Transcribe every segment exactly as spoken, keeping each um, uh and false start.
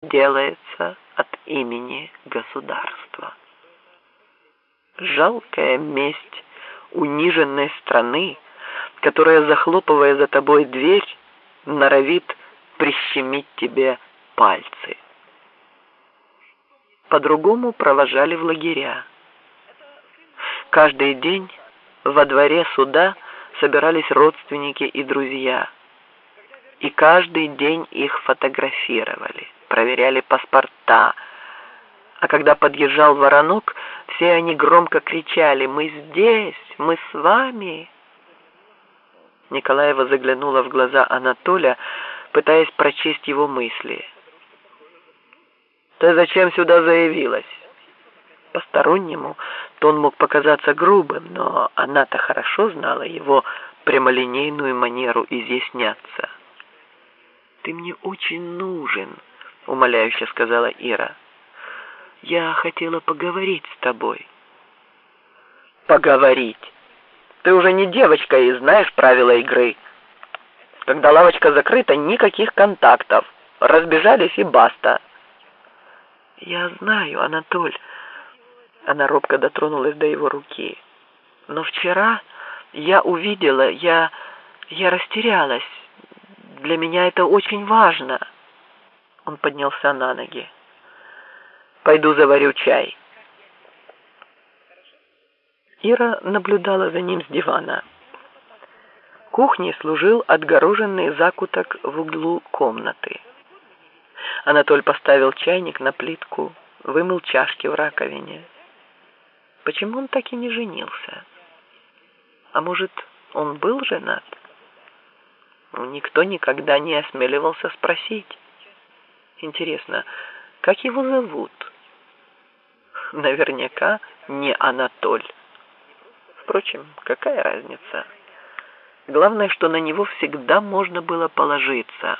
делается от имени государства. Жалкая месть униженной страны, которая, захлопывая за тобой дверь, норовит прищемить тебе пальцы. По-другому провожали в лагеря. Каждый день во дворе суда собирались родственники и друзья, и каждый день их фотографировали, проверяли паспорта, а когда подъезжал Воронок, все они громко кричали: «Мы здесь! Мы с вами!» Николаева заглянула в глаза Анатоля, пытаясь прочесть его мысли. «Ты зачем сюда заявилась?» Постороннему тон мог показаться грубым, но она-то хорошо знала его прямолинейную манеру изъясняться. «Ты мне очень нужен», — умоляюще сказала Ира. «Я хотела поговорить с тобой». «Поговорить? Ты уже не девочка и знаешь правила игры. Когда лавочка закрыта, никаких контактов. Разбежались и баста». «Я знаю, Анатоль». Она робко дотронулась до его руки. «Но вчера я увидела, я... я растерялась. Для меня это очень важно». Он поднялся на ноги. «Пойду заварю чай». Ира наблюдала за ним с дивана. Кухней служил отгороженный закуток в углу комнаты. Анатоль поставил чайник на плитку, вымыл чашки в раковине. Почему он так и не женился? А может, он был женат? Никто никогда не осмеливался спросить. Интересно, как его зовут? Наверняка не Анатоль. Впрочем, какая разница? Главное, что на него всегда можно было положиться.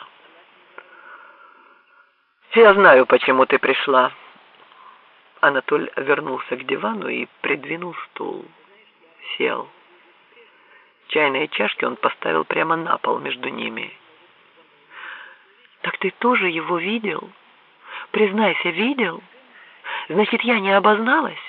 «Я знаю, почему ты пришла». Анатоль вернулся к дивану и придвинул стул. Сел. Чайные чашки он поставил прямо на пол между ними. «Так ты тоже его видел? Признайся, видел? Значит, я не обозналась?»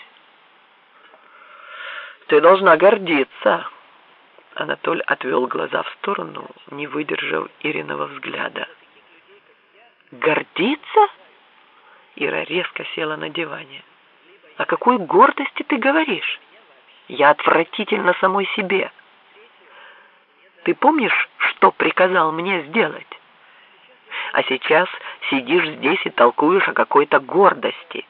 «Ты должна гордиться». Анатоль отвел глаза в сторону, не выдержав Ириного взгляда. «Гордиться?» Ира резко села на диване. «О какой гордости ты говоришь? Я отвратительна самой себе. Ты помнишь, что приказал мне сделать? А сейчас сидишь здесь и толкуешь о какой-то гордости».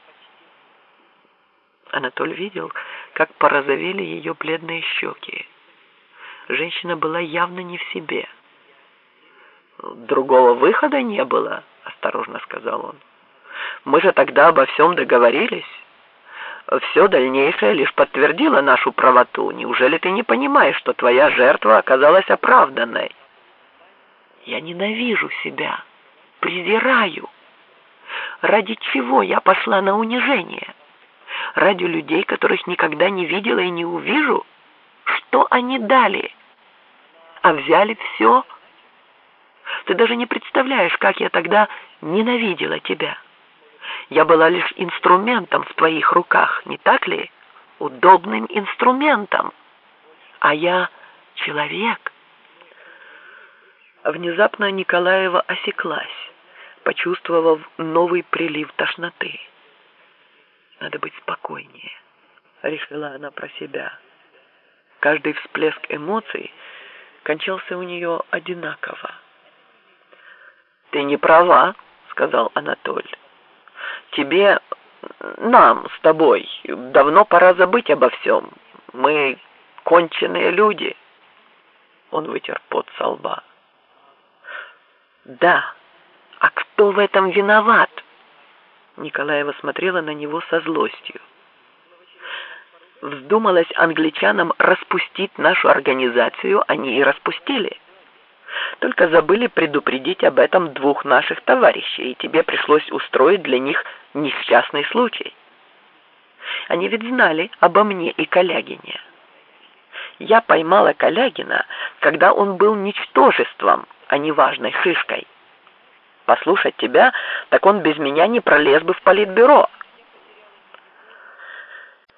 Анатоль видел, как порозовели ее бледные щеки. Женщина была явно не в себе. «Другого выхода не было», — осторожно сказал он. «Мы же тогда обо всем договорились. Все дальнейшее лишь подтвердило нашу правоту. Неужели ты не понимаешь, что твоя жертва оказалась оправданной?» «Я ненавижу себя, презираю. Ради чего я пошла на унижение? Ради людей, которых никогда не видела и не увижу? Что они дали? А взяли все? Ты даже не представляешь, как я тогда ненавидела тебя. Я была лишь инструментом в твоих руках, не так ли? Удобным инструментом. А я человек». Внезапно Николаева осеклась, почувствовав новый прилив тошноты. «Надо быть спокойнее», — решила она про себя. Каждый всплеск эмоций кончался у нее одинаково. «Ты не права», — сказал Анатоль. «Тебе, нам с тобой, давно пора забыть обо всем. Мы конченые люди». Он вытер пот со лба. «Да, а кто в этом виноват?» Николаева смотрела на него со злостью. «Вздумалось англичанам распустить нашу организацию, они и распустили. Только забыли предупредить об этом двух наших товарищей, и тебе пришлось устроить для них несчастный случай. Они ведь знали обо мне и Калягине. Я поймала Калягина, когда он был ничтожеством, а не важной шишкой. послушать тебя, так он без меня не пролез бы в политбюро.